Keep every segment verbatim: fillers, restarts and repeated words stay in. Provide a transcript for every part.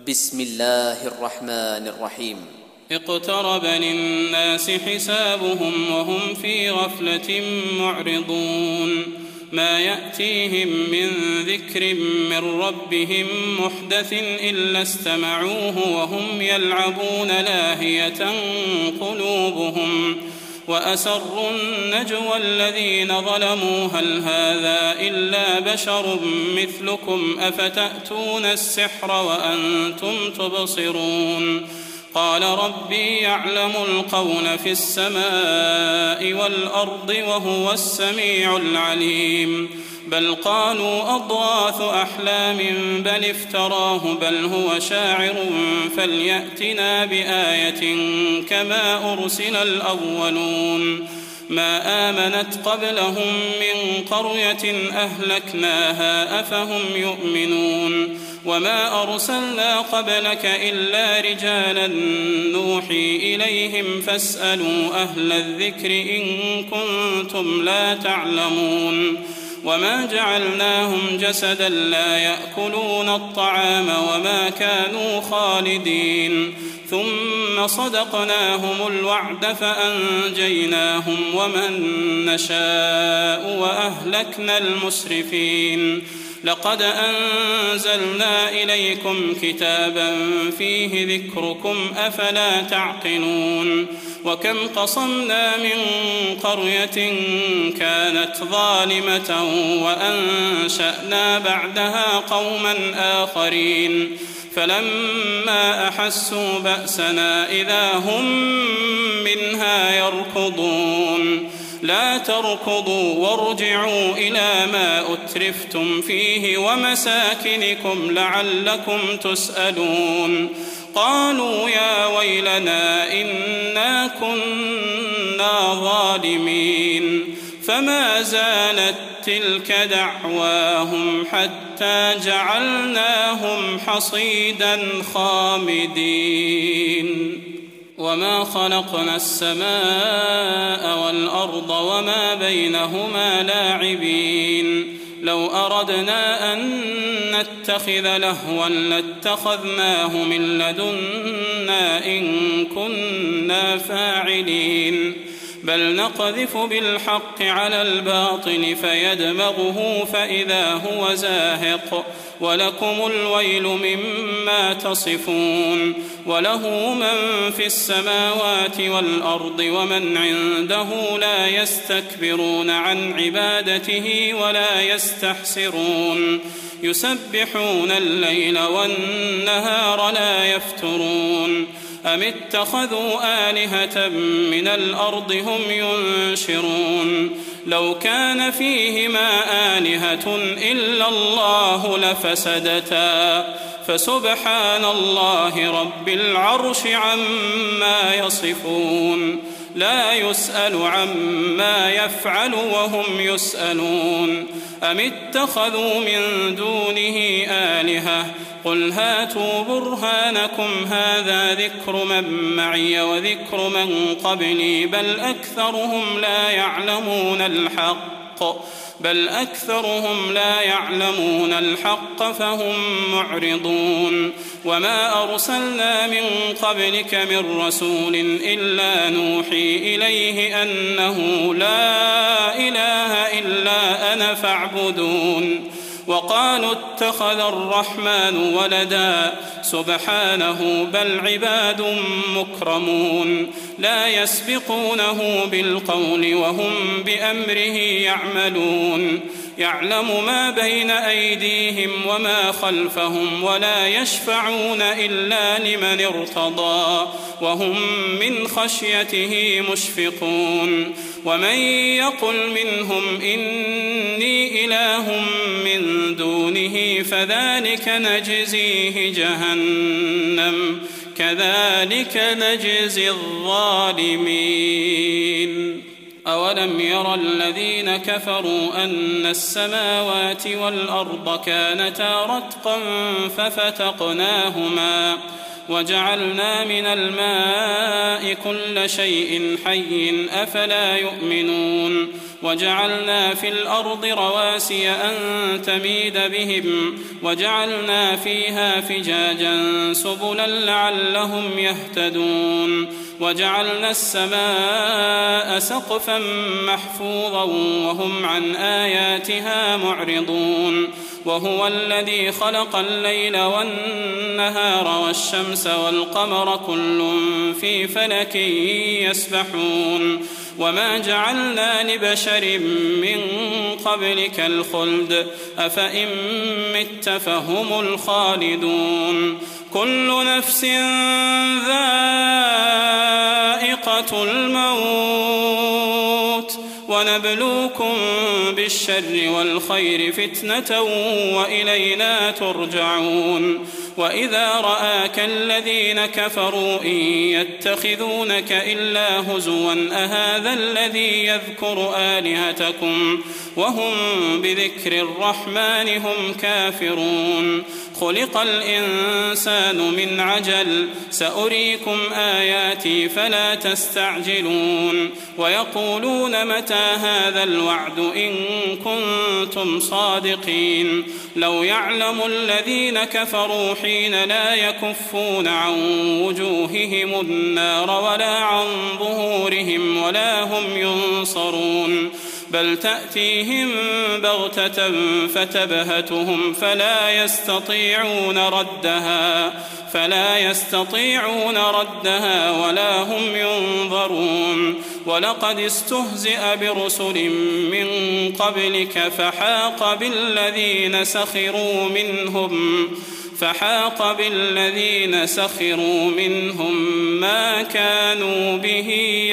بسم الله الرحمن الرحيم اقترب للناس حسابهم وهم في غفلة معرضون ما يأتيهم من ذكر من ربهم محدث إلا استمعوه وهم يلعبون لاهية قلوبهم وأسروا النجوى الذين ظلموا هل هذا إلا بشر مثلكم أفتأتون السحر وأنتم تبصرون قال ربي يعلم القول في السماء والأرض وهو السميع العليم بل قالوا أضغاث أحلام بل افتراه بل هو شاعر فليأتنا بآية كما أرسل الأولون ما آمنت قبلهم من قرية أهلكناها أفهم يؤمنون وما أرسلنا قبلك إلا رجالا نوحي إليهم فاسألوا أهل الذكر إن كنتم لا تعلمون وما جعلناهم جسدا لا يأكلون الطعام وما كانوا خالدين ثم صدقناهم الوعد فأنجيناهم ومن نشاء وأهلكنا المسرفين لقد أنزلنا إليكم كتابا فيه ذكركم أفلا تعقلون وكم قصمنا من قرية كانت ظالمة وأنشأنا بعدها قوما آخرين فلما أحسوا بأسنا إذا هم منها يركضون لا تركضوا وارجعوا إلى ما أترفتم فيه ومساكنكم لعلكم تسألون قالوا يا ويلنا إنا كنا ظالمين فما زالت تلك دعواهم حتى جعلناهم حصيدا خامدين وما خلقنا السماء والأرض وما بينهما لاعبين لو أردنا أن نتخذ لهوا لاتخذناه من لدنا إن كنا فاعلين بل نقذف بالحق على الباطل فيدمغه فإذا هو زاهق ولكم الويل مما تصفون وله من في السماوات والأرض ومن عنده لا يستكبرون عن عبادته ولا يستحسرون يسبحون الليل والنهار لا يفترون أم اتخذوا آلهة من الأرض هم ينشرون لو كان فيهما آلهة إلا الله لفسدتا فسبحان الله رب العرش عما يصفون لا يسأل عما يفعل وهم يسألون أم اتخذوا من دونه آلهة قل هاتوا برهانكم هذا ذكر من معي وذكر من قبلي بل أكثرهم لا يعلمون الحق بل أكثرهم لا يعلمون الحق فهم معرضون وما أرسلنا من قبلك من رسول إلا نوحي إليه أنه لا إله إلا أنا فاعبدون وقالوا اتخذ الرحمن ولدا سبحانه بل عباد مكرمون لا يسبقونه بالقول وهم بأمره يعملون يعلم ما بين أيديهم وما خلفهم ولا يشفعون إلا لمن ارتضى وهم من خشيته مشفقون ومن يقل منهم إني إله من دونه فذلك نجزيه جهنم كذلك نجزي الظالمين أولم يرى الذين كفروا أن السماوات والأرض كانتا رتقا ففتقناهما وجعلنا من الماء كل شيء حي أفلا يؤمنون وجعلنا في الأرض رواسي أن تميد بهم وجعلنا فيها فجاجا سبلا لعلهم يهتدون وجعلنا السماء سقفا محفوظا وهم عن آياتها معرضون وهو الذي خلق الليل والنهار والشمس والقمر كل في فلك يسبحون وما جعلنا لبشر من قبلك الخلد أفإن مت فهم الخالدون كل نفس ذائقة الموت ونبلوكم بالشر والخير فتنة وإلينا ترجعون وإذا رآك الذين كفروا إن يتخذونك إلا هزوا أهذا الذي يذكر آلهتكم وهم بذكر الرحمن هم كافرون خلق الإنسان من عجل سأريكم آياتي فلا تستعجلون ويقولون متى هذا الوعد إن كنتم صادقين لو يعلم الذين كفروا حين لا يكفون عن وجوههم النار ولا عن ظهورهم ولا هم ينصرون بل تأتيهم بغتة فتبهتهم فلا يستطيعون ردها فلا يستطيعون ردها ولا هم ينظرون ولقد استهزئ برسل من قبلك فحاق بالذين سخروا منهم فحاق بالذين سخروا منهم ما كانوا به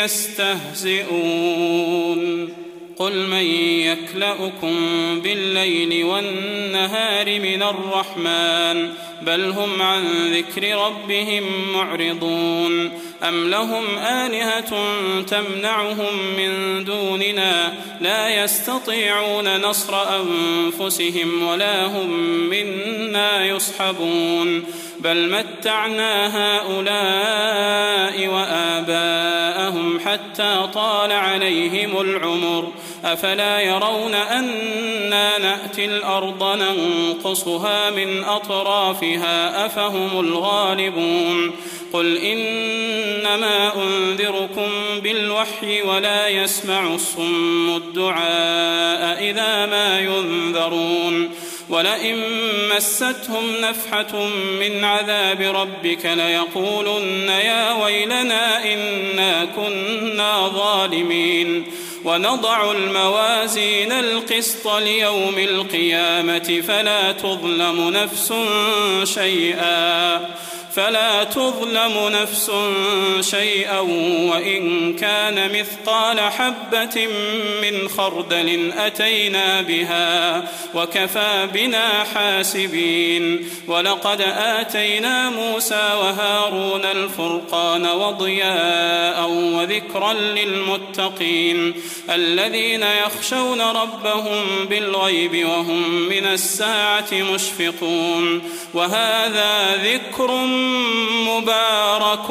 يستهزئون قل من يكلؤكم بالليل والنهار من الرحمن بل هم عن ذكر ربهم معرضون أم لهم آلهة تمنعهم من دوننا لا يستطيعون نصر أنفسهم ولا هم منا يصحبون بل متعنا هؤلاء وآباءهم حتى طال عليهم العمر أفلا يرون أنا نأتي الأرض ننقصها من أطرافها أفهم الغالبون قل إنما أنذركم بالوحي ولا يسمع الصم الدعاء إذا ما ينذرون ولئن مستهم نفحة من عذاب ربك ليقولن يا ويلنا إنا كنا ظالمين ونضع الموازين القسط ليوم القيامة فلا تظلم نفس شيئا فلا تظلم نفس شيئا وإن كان مثقال حبة من خردل أتينا بها وكفى بنا حاسبين ولقد آتينا موسى وهارون الفرقان وضياء وذكرا للمتقين الذين يخشون ربهم بالغيب وهم من الساعة مشفقون وهذا ذكر مبارك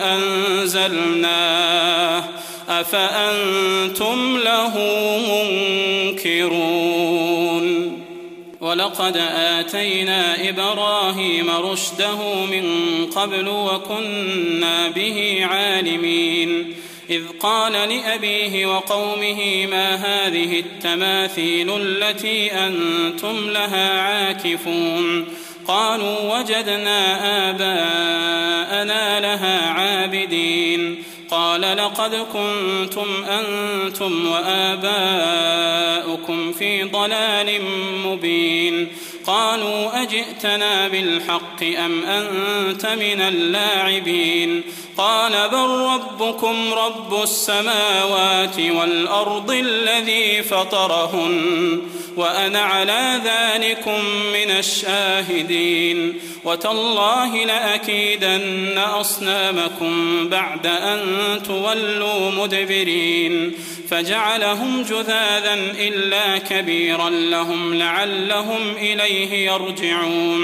أنزلناه أفأنتم له منكرون ولقد آتينا إبراهيم رشده من قبل وكنا به عالمين إذ قال لأبيه وقومه ما هذه التماثيل التي أنتم لها عاكفون قالوا وجدنا آباءنا لها عابدين قال لقد كنتم أنتم وآباؤكم في ضلال مبين قالوا أجئتنا بالحق أم أنت من اللاعبين قال بل ربكم رب السماوات والأرض الذي فطرهن وأنا على ذلكم من الشاهدين وتالله لأكيدن أصنامكم بعد أن تولوا مدبرين فجعلهم جذاذا إلا كبيرا لهم لعلهم إليه يرجعون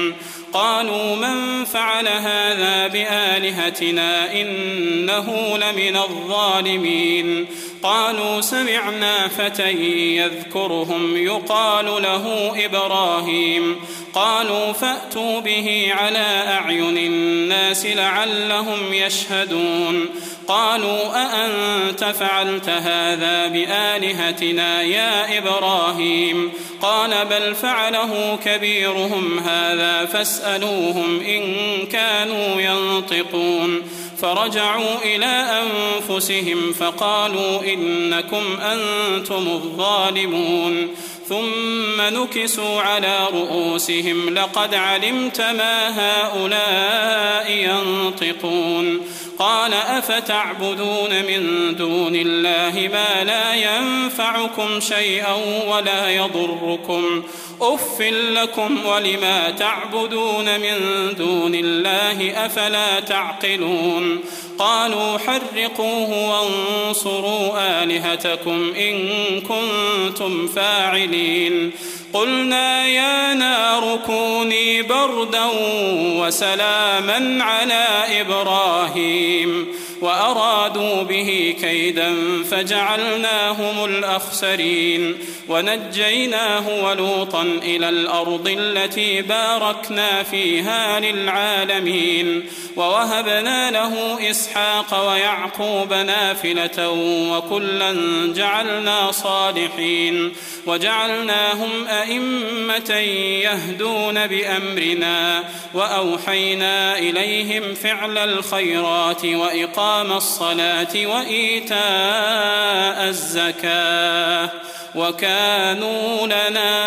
قالوا من فعل هذا بآلهتنا إنه لمن الظالمين قالوا سمعنا فتى يذكرهم يقال له إبراهيم قالوا فأتوا به على أعين الناس لعلهم يشهدون قالوا أأنت فعلت هذا بآلهتنا يا إبراهيم قال بل فعله كبيرهم هذا فاسألوهم إن كانوا ينطقون فرجعوا إلى أنفسهم فقالوا إنكم أنتم الظالمون ثم نكسوا على رؤوسهم لقد علمت ما هؤلاء ينطقون قال أفتعبدون من دون الله ما لا ينفعكم شيئا ولا يضركم أف لكم ولما تعبدون من دون الله أفلا تعقلون قالوا حرقوه وانصروا آلهتكم إن كنتم فاعلين قلنا يا نار كوني بردا وسلاما على إبراهيم وأرادوا به كيدا فجعلناهم الأخسرين ونجيناه ولوطا إلى الأرض التي باركنا فيها للعالمين ووهبنا له إسحاق ويعقوب نافلة وكلا جعلنا صالحين وجعلناهم أئمة يهدون بأمرنا وأوحينا إليهم فعل الخيرات وإقام الصلاة وإيتاء الزكاة وكانوا لنا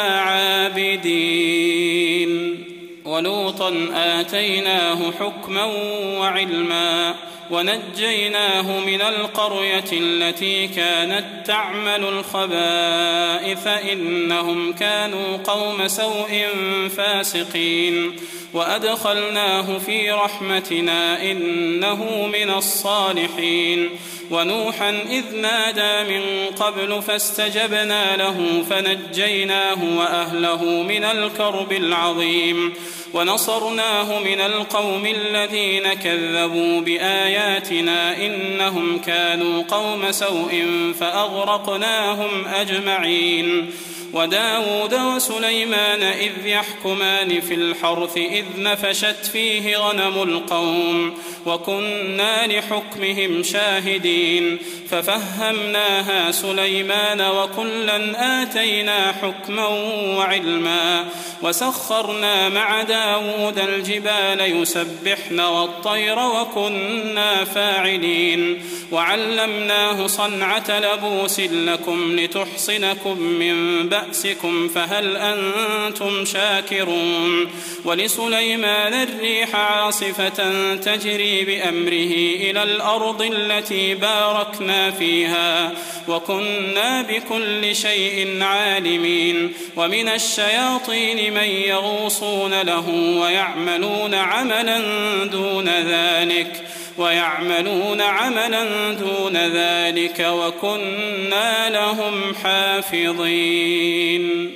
عابدين ولوطا آتيناه حكما وعلما ونجيناه من القرية التي كانت تعمل الخبائث إنهم كانوا قوم سوء فاسقين وأدخلناه في رحمتنا إنه من الصالحين ونوحا إذ نادى من قبل فاستجبنا له فنجيناه وأهله من الكرب العظيم ونصرناه من القوم الذين كذبوا بآياتنا إنهم كانوا قوم سوء فأغرقناهم أجمعين وداود وسليمان إذ يحكمان في الحرث إذ نفشت فيه غنم القوم وكنا لحكمهم شاهدين ففهمناها سليمان وكلا آتينا حكما وعلما وسخرنا مع داود الجبال يسبحن والطير وكنا فاعلين وعلمناه صنعة لبوس لكم لتحصنكم من بأسكم فهل أنتم شاكرون ولسليمان الريح عاصفة تجري بأمره إلى الأرض التي باركنا فيها وكنا بكل شيء عالمين ومن الشياطين من يغوصون له ويعملون عملا دون ذلك ويعملون عملا دون ذلك وكنا لهم حافظين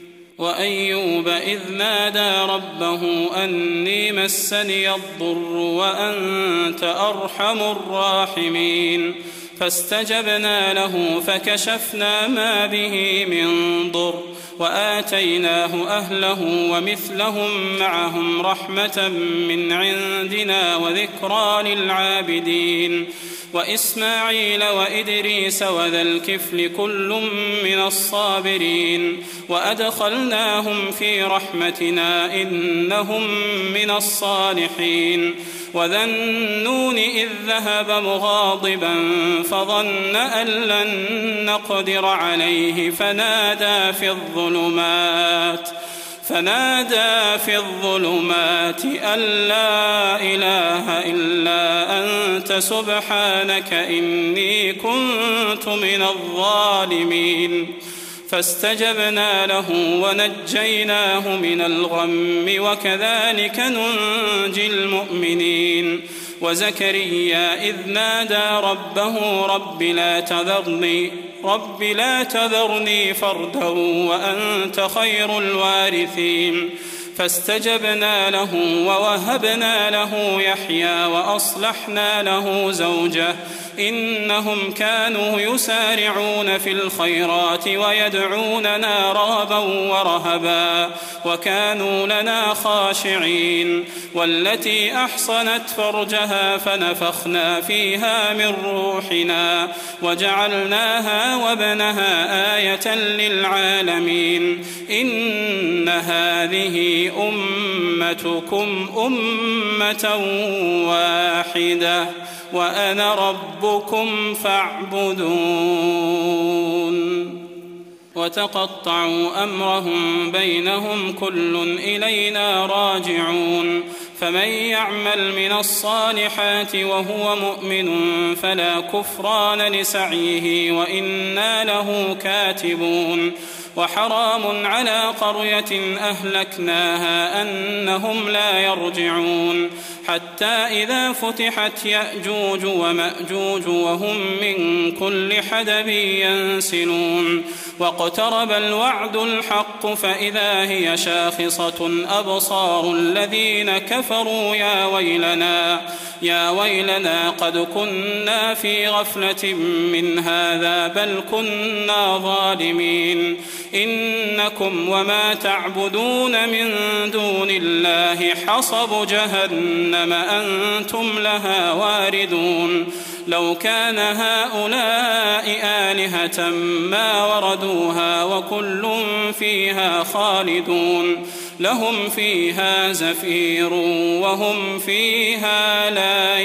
وأيوب إذ نادى ربه أني مسني الضر وأنت أرحم الراحمين فاستجبنا له فكشفنا ما به من ضر وآتيناه أهله ومثلهم معهم رحمة من عندنا وذكرى للعابدين وإسماعيل وإدريس وذا الكفل كل من الصابرين وأدخلناهم في رحمتنا إنهم من الصالحين وذا النون إذ ذهب مغاضبا فظن أن لن نقدر عليه فنادى في الظلمات فنادى في الظلمات أن لا إله إلا أنت سبحانك إني كنت من الظالمين فاستجبنا له ونجيناه من الغم وكذلك ننجي المؤمنين وزكريا إذ نادى ربه رب لا تذرني رب لا تذرني فردا وأنت خير الوارثين فاستجبنا له ووهبنا له يحيى وأصلحنا له زوجه إنهم كانوا يسارعون في الخيرات ويدعوننا رغبا ورهبا وكانوا لنا خاشعين والتي أحصنت فرجها فنفخنا فيها من روحنا وجعلناها وابنها آية للعالمين إن هذه أمتكم أمة واحدة وأنا ربكم فاعبدون وتقطعوا أمرهم بينهم كل إلينا راجعون فمن يعمل من الصالحات وهو مؤمن فلا كفران لسعيه وإنا له كاتبون وحرام على قرية أهلكناها أنهم لا يرجعون حتى إذا فتحت يأجوج ومأجوج وهم من كل حدب ينسلون واقترب الوعد الحق فإذا هي شاخصة أبصار الذين كفروا يا ويلنا يا ويلنا قد كنا في غفلة من هذا بل كنا ظالمين إنكم وما تعبدون من دون الله حصب جهنم أنتم لها واردون لو كان هؤلاء آلهة ما وردوها وكل فيها خالدون لهم فيها زفير وهم فيها لا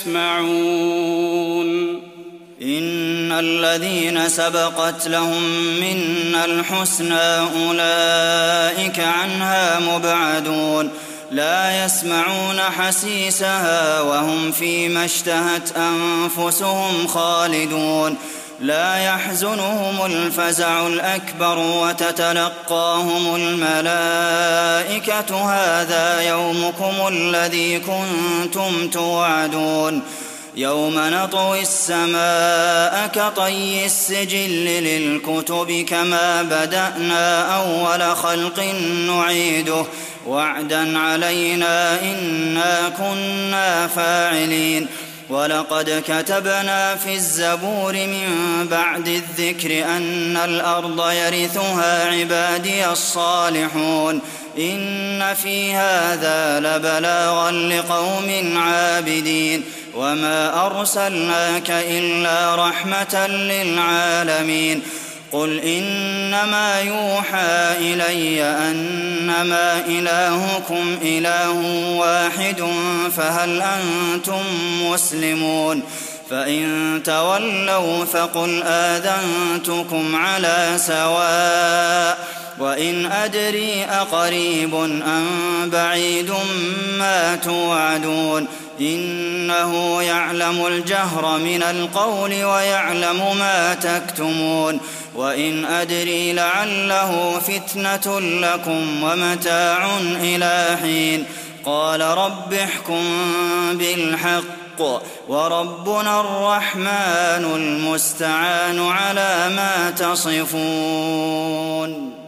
يسمعون إن الذين سبقت لهم منا الحسنى أولئك عنها مبعدون لا يسمعون حسيسها وهم فيما اشتهت أنفسهم خالدون لا يحزنهم الفزع الأكبر وتتلقاهم الملائكة هذا يومكم الذي كنتم توعدون يوم نطوي السماء كطي السجل للكتب كما بدأنا أول خلق نعيده وعدا علينا إنا كنا فاعلين ولقد كتبنا في الزبور من بعد الذكر أن الأرض يرثها عبادي الصالحون إن في هذا لبلاغا لقوم عابدين وما أرسلناك إلا رحمة للعالمين قل إنما يوحى إلي أنما إلهكم إله واحد فهل أنتم مسلمون فإن تولوا فقل آذنتكم على سواء وإن أدري أقريب أم بعيد ما توعدون إنه يعلم الجهر من القول ويعلم ما تكتمون وإن أدري لعله فتنة لكم ومتاع إلى حين قال رب احكم بالحق وربنا الرحمن المستعان على ما تصفون.